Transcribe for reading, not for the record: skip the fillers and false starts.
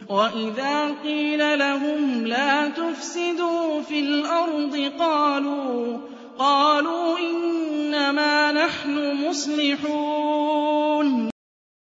وَإِذَا قِيلَ لَهُمْ لَا تُفْسِدُوا فِي الْأَرْضِ قَالُوا إِنَّمَا نَحْنُ مُصْلِحُونَ